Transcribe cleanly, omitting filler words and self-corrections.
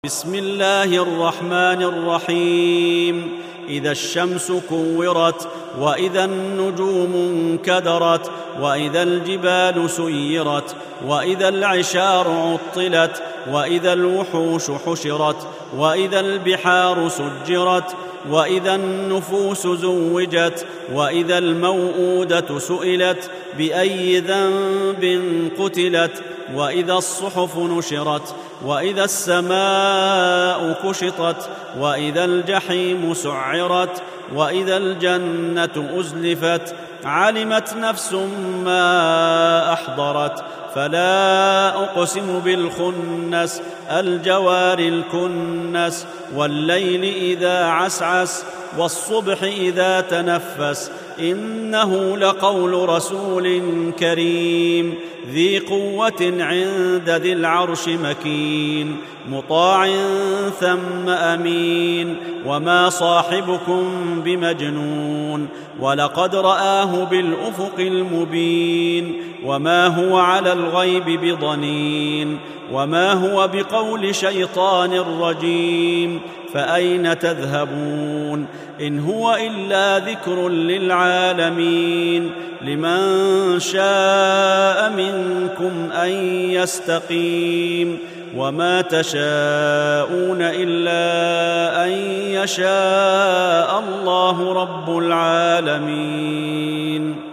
بسم الله الرحمن الرحيم. إذا الشمس كورت، وإذا النجوم انكدرت، وإذا الجبال سيرت، وإذا العشار عطلت، وإذا الوحوش حشرت، وإذا البحار سجرت، وإذا النفوس زوجت، وإذا الموءودة سئلت بأي ذنب قتلت، وإذا الصحف نشرت، وإذا السماء كشطت، وإذا الجحيم سعرت، وإذا الجنة أزلفت. علمت نفس ما أحضرت. فلا أقسم بالخنس، الجوار الكنس، والليل إذا عسعس، والصبح إذا تنفس. إنه لقول رسول كريم ذي قوة عند ذي العرش مكين، مطاع ثم أمين. وما صاحبكم بمجنون، ولقد رآه بالأفق المبين. وما هو على الغيب بضنين، وما هو بقول شيطان رجيم. فأين تذهبون؟ إن هو إلا ذكر للعالمين. لمن شاء منكم أن يستقيم. وما تشاءون إلا أن يشاء الله رب العالمين.